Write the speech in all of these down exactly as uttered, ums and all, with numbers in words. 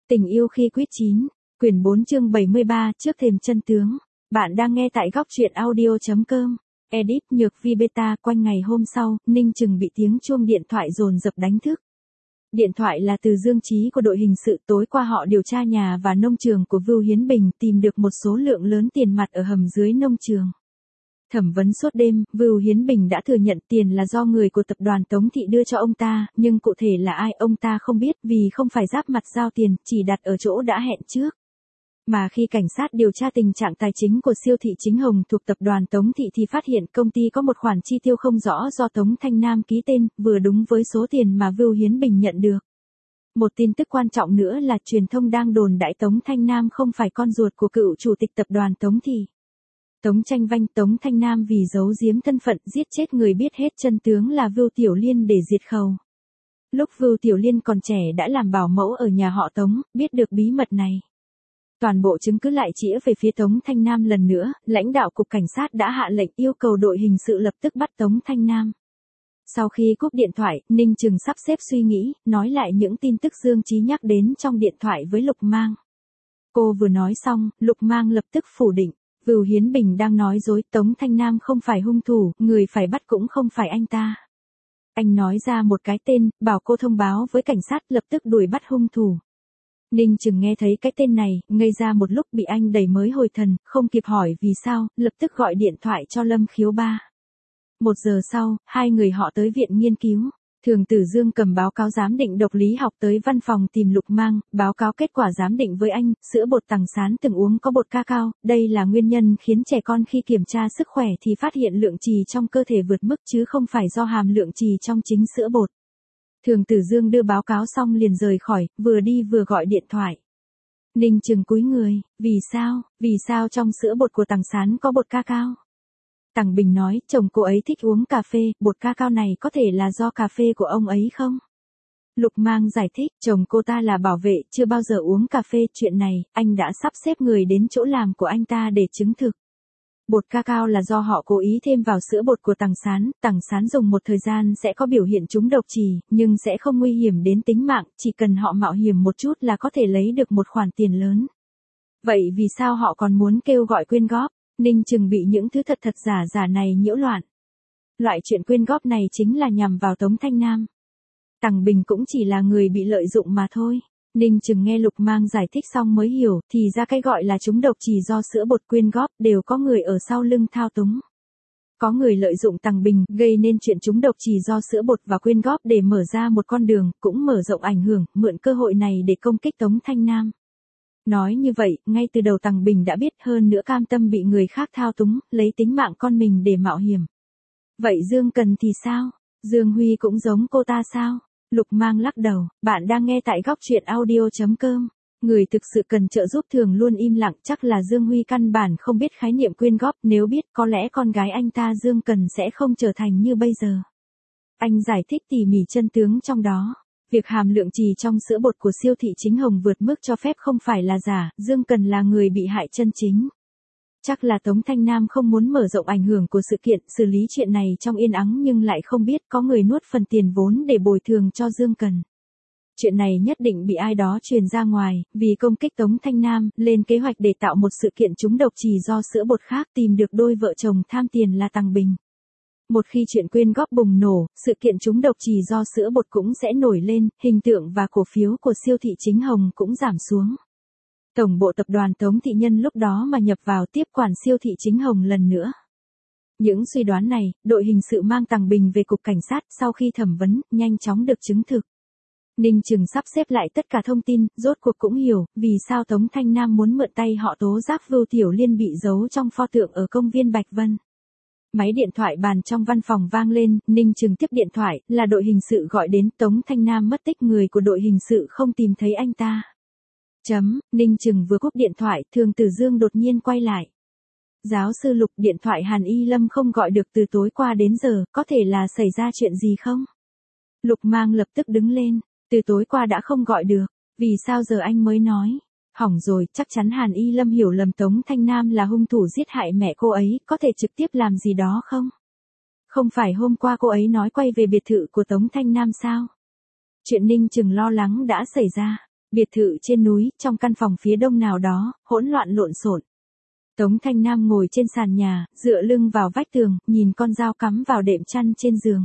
Tình yêu khi quýt chín, quyển bốn chương bảy mươi ba trước thềm chân tướng. Bạn đang nghe tại góc truyện audio.com. Edit Nhược Vi Beta. Quanh ngày hôm sau, Ninh Trừng bị tiếng chuông điện thoại dồn dập đánh thức. Điện thoại là từ Dương Chí của đội hình sự. Tối qua họ điều tra nhà và nông trường của Vưu Hiến Bình, tìm được một số lượng lớn tiền mặt ở hầm dưới nông trường. Thẩm vấn suốt đêm, Vưu Hiến Bình đã thừa nhận tiền là do người của tập đoàn Tống Thị đưa cho ông ta, nhưng cụ thể là ai ông ta không biết vì không phải giáp mặt giao tiền, chỉ đặt ở chỗ đã hẹn trước. Mà khi cảnh sát điều tra tình trạng tài chính của siêu thị Chính Hồng thuộc tập đoàn Tống Thị thì phát hiện công ty có một khoản chi tiêu không rõ do Tống Thanh Nam ký tên, vừa đúng với số tiền mà Vưu Hiến Bình nhận được. Một tin tức quan trọng nữa là truyền thông đang đồn đại Tống Thanh Nam không phải con ruột của cựu chủ tịch tập đoàn Tống Thị. Tống Tranh Vanh. Tống Thanh Nam vì giấu giếm thân phận giết chết người biết hết chân tướng là Vưu Tiểu Liên để diệt khẩu. Lúc Vưu Tiểu Liên còn trẻ đã làm bảo mẫu ở nhà họ Tống, biết được bí mật này. Toàn bộ chứng cứ lại chĩa về phía Tống Thanh Nam lần nữa, lãnh đạo cục cảnh sát đã hạ lệnh yêu cầu đội hình sự lập tức bắt Tống Thanh Nam. Sau khi cúp điện thoại, Ninh Trừng sắp xếp suy nghĩ, nói lại những tin tức Dương Chí nhắc đến trong điện thoại với Lục Mang. Cô vừa nói xong, Lục Mang lập tức phủ định. Vưu Hiến Bình đang nói dối, Tống Thanh Nam không phải hung thủ, người phải bắt cũng không phải anh ta. Anh nói ra một cái tên, bảo cô thông báo với cảnh sát lập tức đuổi bắt hung thủ. Ninh Trừng nghe thấy cái tên này, ngây ra một lúc bị anh đẩy mới hồi thần, không kịp hỏi vì sao, lập tức gọi điện thoại cho Lâm Khiếu Ba. Một giờ sau, hai người họ tới viện nghiên cứu. Thường Tử Dương cầm báo cáo giám định độc lý học tới văn phòng tìm Lục Mang, báo cáo kết quả giám định với anh, sữa bột Tằng Sán từng uống có bột cacao, đây là nguyên nhân khiến trẻ con khi kiểm tra sức khỏe thì phát hiện lượng trì trong cơ thể vượt mức chứ không phải do hàm lượng trì trong chính sữa bột. Thường Tử Dương đưa báo cáo xong liền rời khỏi, vừa đi vừa gọi điện thoại. Ninh Trừng cúi người, vì sao, vì sao trong sữa bột của Tằng Sán có bột cacao? Tằng Bình nói, chồng cô ấy thích uống cà phê, bột cacao này có thể là do cà phê của ông ấy không? Lục Mang giải thích, chồng cô ta là bảo vệ, chưa bao giờ uống cà phê, chuyện này, anh đã sắp xếp người đến chỗ làm của anh ta để chứng thực. Bột cacao là do họ cố ý thêm vào sữa bột của Tằng Sán, Tằng Sán dùng một thời gian sẽ có biểu hiện trúng độc trì, nhưng sẽ không nguy hiểm đến tính mạng, chỉ cần họ mạo hiểm một chút là có thể lấy được một khoản tiền lớn. Vậy vì sao họ còn muốn kêu gọi quyên góp? Ninh Trừng bị những thứ thật thật giả giả này nhiễu loạn. Loại chuyện quyên góp này chính là nhằm vào Tống Thanh Nam. Tằng Bình cũng chỉ là người bị lợi dụng mà thôi. Ninh Trừng nghe Lục Mang giải thích xong mới hiểu, thì ra cái gọi là trúng độc chỉ do sữa bột quyên góp, đều có người ở sau lưng thao túng. Có người lợi dụng Tằng Bình, gây nên chuyện trúng độc chỉ do sữa bột và quyên góp để mở ra một con đường, cũng mở rộng ảnh hưởng, mượn cơ hội này để công kích Tống Thanh Nam. Nói như vậy, ngay từ đầu Tằng Bình đã biết, hơn nữa cam tâm bị người khác thao túng, lấy tính mạng con mình để mạo hiểm. Vậy Dương Cần thì sao? Dương Huy cũng giống cô ta sao? Lục Mang lắc đầu, bạn đang nghe tại góc truyện audio.com. Người thực sự cần trợ giúp thường luôn im lặng, chắc là Dương Huy căn bản không biết khái niệm quyên góp, nếu biết có lẽ con gái anh ta Dương Cần sẽ không trở thành như bây giờ. Anh giải thích tỉ mỉ chân tướng trong đó. Việc hàm lượng trì trong sữa bột của siêu thị Chính Hồng vượt mức cho phép không phải là giả, Dương Cần là người bị hại chân chính. Chắc là Tống Thanh Nam không muốn mở rộng ảnh hưởng của sự kiện, xử lý chuyện này trong yên ắng nhưng lại không biết có người nuốt phần tiền vốn để bồi thường cho Dương Cần. Chuyện này nhất định bị ai đó truyền ra ngoài, vì công kích Tống Thanh Nam, lên kế hoạch để tạo một sự kiện trúng độc trì do sữa bột khác, tìm được đôi vợ chồng tham tiền là Tằng Bình. Một khi chuyện quyên góp bùng nổ, sự kiện trúng độc trì do sữa bột cũng sẽ nổi lên, hình tượng và cổ phiếu của siêu thị Chính Hồng cũng giảm xuống. Tổng bộ tập đoàn Tống Thị nhân lúc đó mà nhập vào tiếp quản siêu thị Chính Hồng lần nữa. Những suy đoán này, đội hình sự mang Tằng Bình về cục cảnh sát, sau khi thẩm vấn, nhanh chóng được chứng thực. Ninh Trừng sắp xếp lại tất cả thông tin, rốt cuộc cũng hiểu, vì sao Tống Thanh Nam muốn mượn tay họ tố giác Vưu Tiểu Liên bị giấu trong pho tượng ở công viên Bạch Vân. Máy điện thoại bàn trong văn phòng vang lên, Ninh Trừng tiếp điện thoại, là đội hình sự gọi đến, Tống Thanh Nam mất tích, người của đội hình sự không tìm thấy anh ta. Chấm, Ninh Trừng vừa cúp điện thoại, Thường Tử Dương đột nhiên quay lại. Giáo sư Lục, điện thoại Hàn Y Lâm không gọi được từ tối qua đến giờ, có thể là xảy ra chuyện gì không? Lục Mang lập tức đứng lên, từ tối qua đã không gọi được, vì sao giờ anh mới nói? Hỏng rồi, chắc chắn Hàn Y Lâm hiểu lầm Tống Thanh Nam là hung thủ giết hại mẹ cô ấy, có thể trực tiếp làm gì đó không? Không phải hôm qua cô ấy nói quay về biệt thự của Tống Thanh Nam sao? Chuyện Ninh Trừng lo lắng đã xảy ra. Biệt thự trên núi, trong căn phòng phía đông nào đó, hỗn loạn lộn xộn. Tống Thanh Nam ngồi trên sàn nhà, dựa lưng vào vách tường, nhìn con dao cắm vào đệm chăn trên giường.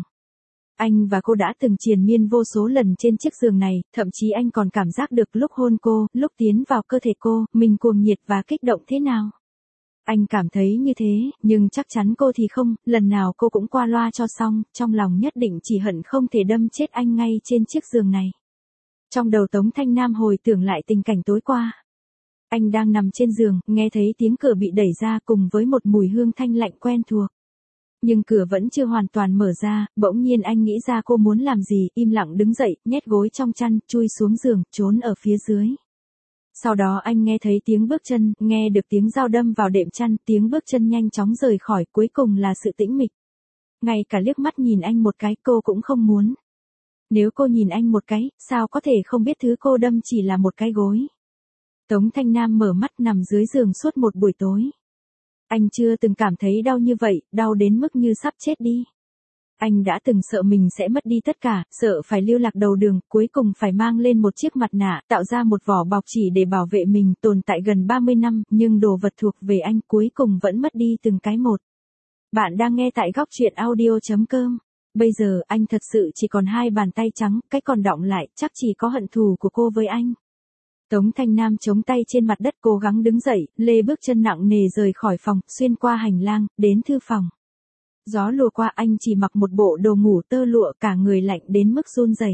Anh và cô đã từng triền miên vô số lần trên chiếc giường này, thậm chí anh còn cảm giác được lúc hôn cô, lúc tiến vào cơ thể cô, mình cuồng nhiệt và kích động thế nào. Anh cảm thấy như thế, nhưng chắc chắn cô thì không, lần nào cô cũng qua loa cho xong, trong lòng nhất định chỉ hận không thể đâm chết anh ngay trên chiếc giường này. Trong đầu Tống Thanh Nam hồi tưởng lại tình cảnh tối qua. Anh đang nằm trên giường, nghe thấy tiếng cửa bị đẩy ra cùng với một mùi hương thanh lạnh quen thuộc. Nhưng cửa vẫn chưa hoàn toàn mở ra, bỗng nhiên anh nghĩ ra cô muốn làm gì, im lặng đứng dậy, nhét gối trong chăn, chui xuống giường, trốn ở phía dưới. Sau đó anh nghe thấy tiếng bước chân, nghe được tiếng dao đâm vào đệm chăn, tiếng bước chân nhanh chóng rời khỏi, cuối cùng là sự tĩnh mịch. Ngay cả liếc mắt nhìn anh một cái cô cũng không muốn. Nếu cô nhìn anh một cái, sao có thể không biết thứ cô đâm chỉ là một cái gối. Tống Thanh Nam mở mắt nằm dưới giường suốt một buổi tối. Anh chưa từng cảm thấy đau như vậy, đau đến mức như sắp chết đi. Anh đã từng sợ mình sẽ mất đi tất cả, sợ phải lưu lạc đầu đường, cuối cùng phải mang lên một chiếc mặt nạ, tạo ra một vỏ bọc chỉ để bảo vệ mình, tồn tại gần ba mươi năm, nhưng đồ vật thuộc về anh cuối cùng vẫn mất đi từng cái một. Bạn đang nghe tại góc truyện audio chấm com. Bây giờ anh thật sự chỉ còn hai bàn tay trắng, cái còn đọng lại chắc chỉ có hận thù của cô với anh. Tống Thanh Nam chống tay trên mặt đất cố gắng đứng dậy, lê bước chân nặng nề rời khỏi phòng, xuyên qua hành lang, đến thư phòng. Gió lùa qua anh chỉ mặc một bộ đồ ngủ tơ lụa cả người lạnh đến mức run rẩy.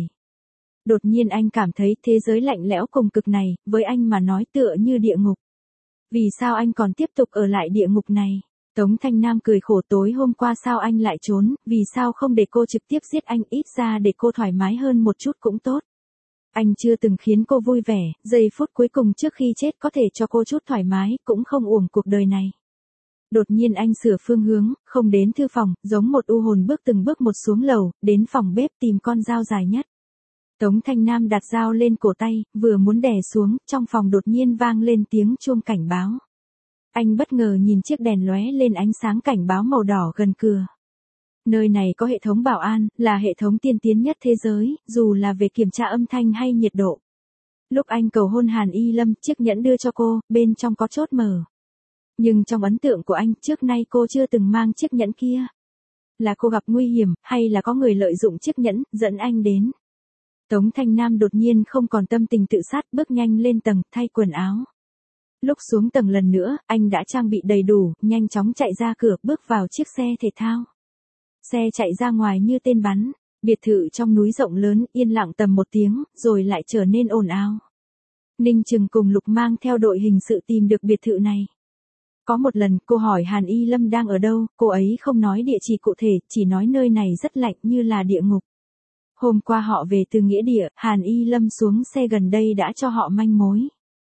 Đột nhiên anh cảm thấy thế giới lạnh lẽo cùng cực này, với anh mà nói tựa như địa ngục. Vì sao anh còn tiếp tục ở lại địa ngục này? Tống Thanh Nam cười khổ tối hôm qua sao anh lại trốn, vì sao không để cô trực tiếp giết anh ít ra để cô thoải mái hơn một chút cũng tốt. Anh chưa từng khiến cô vui vẻ, giây phút cuối cùng trước khi chết có thể cho cô chút thoải mái, cũng không uổng cuộc đời này. Đột nhiên anh sửa phương hướng, không đến thư phòng, giống một u hồn bước từng bước một xuống lầu, đến phòng bếp tìm con dao dài nhất. Tống Thanh Nam đặt dao lên cổ tay, vừa muốn đè xuống, trong phòng đột nhiên vang lên tiếng chuông cảnh báo. Anh bất ngờ nhìn chiếc đèn lóe lên ánh sáng cảnh báo màu đỏ gần cửa. Nơi này có hệ thống bảo an, là hệ thống tiên tiến nhất thế giới, dù là về kiểm tra âm thanh hay nhiệt độ. Lúc anh cầu hôn Hàn Y Lâm, chiếc nhẫn đưa cho cô, bên trong có chốt mở. Nhưng trong ấn tượng của anh, trước nay cô chưa từng mang chiếc nhẫn kia. Là cô gặp nguy hiểm, hay là có người lợi dụng chiếc nhẫn, dẫn anh đến. Tống Thanh Nam đột nhiên không còn tâm tình tự sát, bước nhanh lên tầng, thay quần áo. Lúc xuống tầng lần nữa, anh đã trang bị đầy đủ, nhanh chóng chạy ra cửa, bước vào chiếc xe thể thao. Xe chạy ra ngoài như tên bắn, biệt thự trong núi rộng lớn, yên lặng tầm một tiếng, rồi lại trở nên ồn ào. Ninh Trừng cùng Lục mang theo đội hình sự tìm được biệt thự này. Có một lần, cô hỏi Hàn Y Lâm đang ở đâu, cô ấy không nói địa chỉ cụ thể, chỉ nói nơi này rất lạnh như là địa ngục. Hôm qua họ về từ nghĩa địa, Hàn Y Lâm xuống xe gần đây đã cho họ manh mối.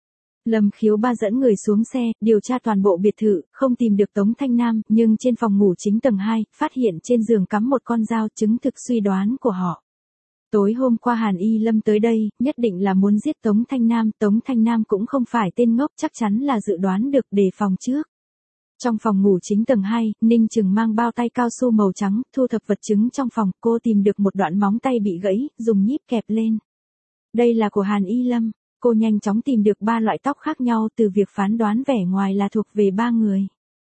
Lâm Khiếu Ba dẫn người xuống xe, điều tra toàn bộ biệt thự, không tìm được Tống Thanh Nam, nhưng trên phòng ngủ chính tầng hai, phát hiện trên giường cắm một con dao, chứng thực suy đoán của họ. Tối hôm qua Hàn Y Lâm tới đây, nhất định là muốn giết Tống Thanh Nam, Tống Thanh Nam cũng không phải tên ngốc, chắc chắn là dự đoán được đề phòng trước. Trong phòng ngủ chính tầng hai, Ninh Trừng mang bao tay cao su màu trắng, thu thập vật chứng trong phòng, cô tìm được một đoạn móng tay bị gãy, dùng nhíp kẹp lên. Đây là của Hàn Y Lâm. Cô nhanh chóng tìm được ba loại tóc khác nhau từ việc phán đoán vẻ ngoài là thuộc về ba người.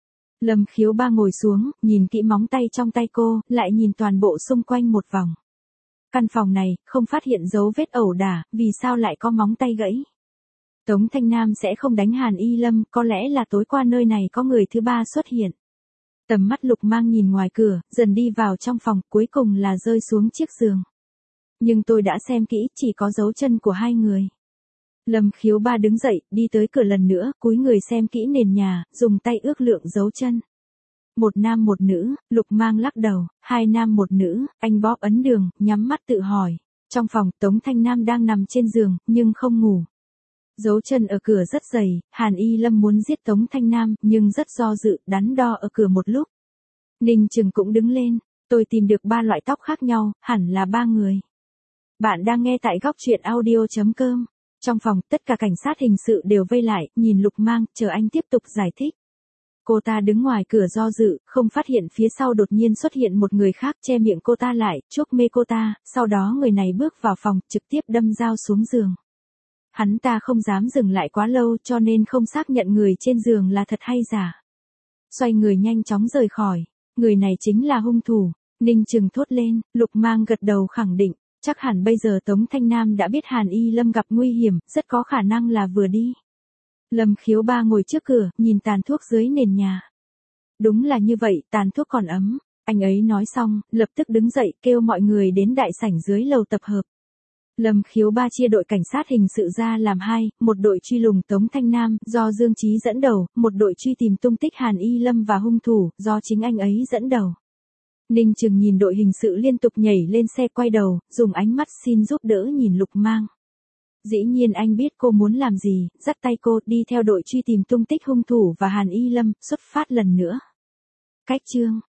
Lâm Khiếu Ba ngồi xuống, nhìn kỹ móng tay trong tay cô, lại nhìn toàn bộ xung quanh một vòng. Căn phòng này, không phát hiện dấu vết ẩu đả, vì sao lại có móng tay gãy? Tống Thanh Nam sẽ không đánh Hàn Y Lâm, có lẽ là tối qua nơi này có người thứ ba xuất hiện. Tầm mắt Lục mang nhìn ngoài cửa, dần đi vào trong phòng, cuối cùng là rơi xuống chiếc giường. Nhưng tôi đã xem kỹ, chỉ có dấu chân của hai người. Lâm Khiếu Ba đứng dậy, đi tới cửa lần nữa, cúi người xem kỹ nền nhà, dùng tay ước lượng dấu chân. Một nam một nữ, Lục mang lắc đầu, hai nam một nữ, anh bóp ấn đường, nhắm mắt tự hỏi. Trong phòng, Tống Thanh Nam đang nằm trên giường, nhưng không ngủ. Dấu chân ở cửa rất dày, Hàn Y Lâm muốn giết Tống Thanh Nam, nhưng rất do dự, đắn đo ở cửa một lúc. Ninh Trừng cũng đứng lên, tôi tìm được ba loại tóc khác nhau, hẳn là ba người. Bạn đang nghe tại góc truyện audio chấm com. Trong phòng, tất cả cảnh sát hình sự đều vây lại, nhìn Lục mang, chờ anh tiếp tục giải thích. Cô ta đứng ngoài cửa do dự, không phát hiện phía sau đột nhiên xuất hiện một người khác che miệng cô ta lại, chuốc mê cô ta, sau đó người này bước vào phòng, trực tiếp đâm dao xuống giường. Hắn ta không dám dừng lại quá lâu cho nên không xác nhận người trên giường là thật hay giả. Xoay người nhanh chóng rời khỏi. Người này chính là hung thủ. Ninh Trừng thốt lên, Lục Mang gật đầu khẳng định. Chắc hẳn bây giờ Tống Thanh Nam đã biết Hàn Y Lâm gặp nguy hiểm, rất có khả năng là vừa đi. Lâm Khiếu Ba ngồi trước cửa, nhìn tàn thuốc dưới nền nhà. Đúng là như vậy, tàn thuốc còn ấm. Anh ấy nói xong, lập tức đứng dậy kêu mọi người đến đại sảnh dưới lầu tập hợp. Lâm Khiếu Ba chia đội cảnh sát hình sự ra làm hai, một đội truy lùng Tống Thanh Nam do Dương Chí dẫn đầu, một đội truy tìm tung tích Hàn Y Lâm và hung thủ do chính anh ấy dẫn đầu. Ninh Trừng nhìn đội hình sự liên tục nhảy lên xe quay đầu, dùng ánh mắt xin giúp đỡ nhìn Lục Mang. Dĩ nhiên anh biết cô muốn làm gì, dắt tay cô đi theo đội truy tìm tung tích hung thủ và Hàn Y Lâm, xuất phát lần nữa. Cách chương